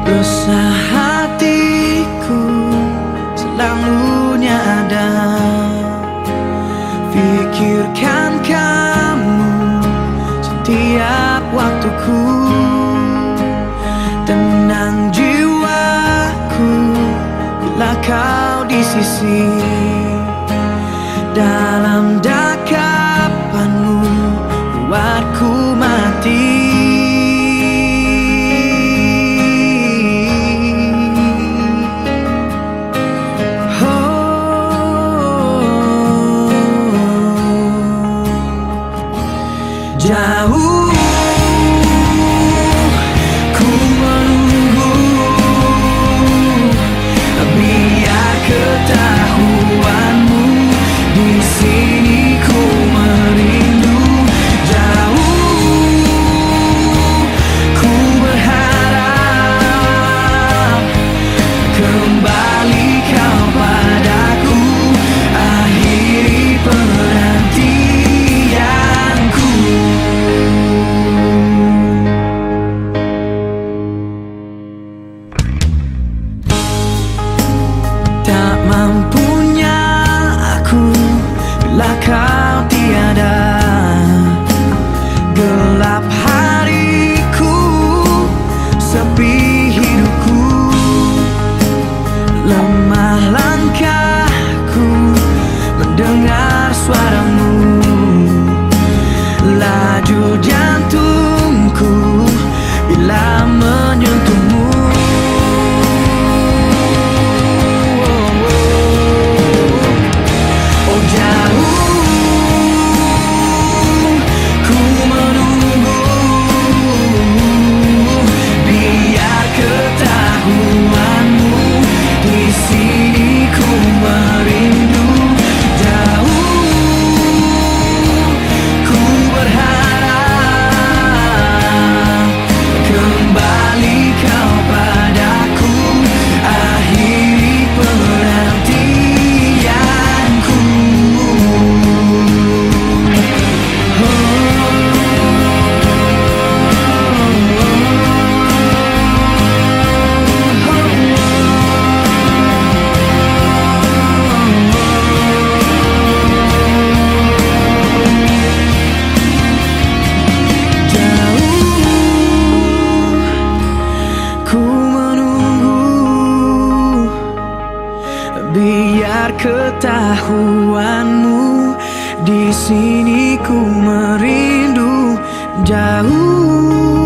Resah hatiku selalunya ada, pikirkan kamu setiap waktuku. Tenang jiwaku bila kau di sisi, dalam dekapanmu buatku mati. Jauh ku menunggu, biar ketahuanmu di sini ku merindu. Jauh ku berharap kembali kau padaku, akhiri penantianku. Tak mampunya aku bila kau tiada, gelap hariku, sepi hidupku, lemah langkahku mendengar suaramu, laju jantungku bila menyentuhmu. Oh jauh ku menunggu, biar ketahuanmu di sini ku merindu. Jauh ku berharap kembali kau padaku, akhiri penantianku. Ku menunggu, biar ketahuanmu di sini ku merindu. Jauh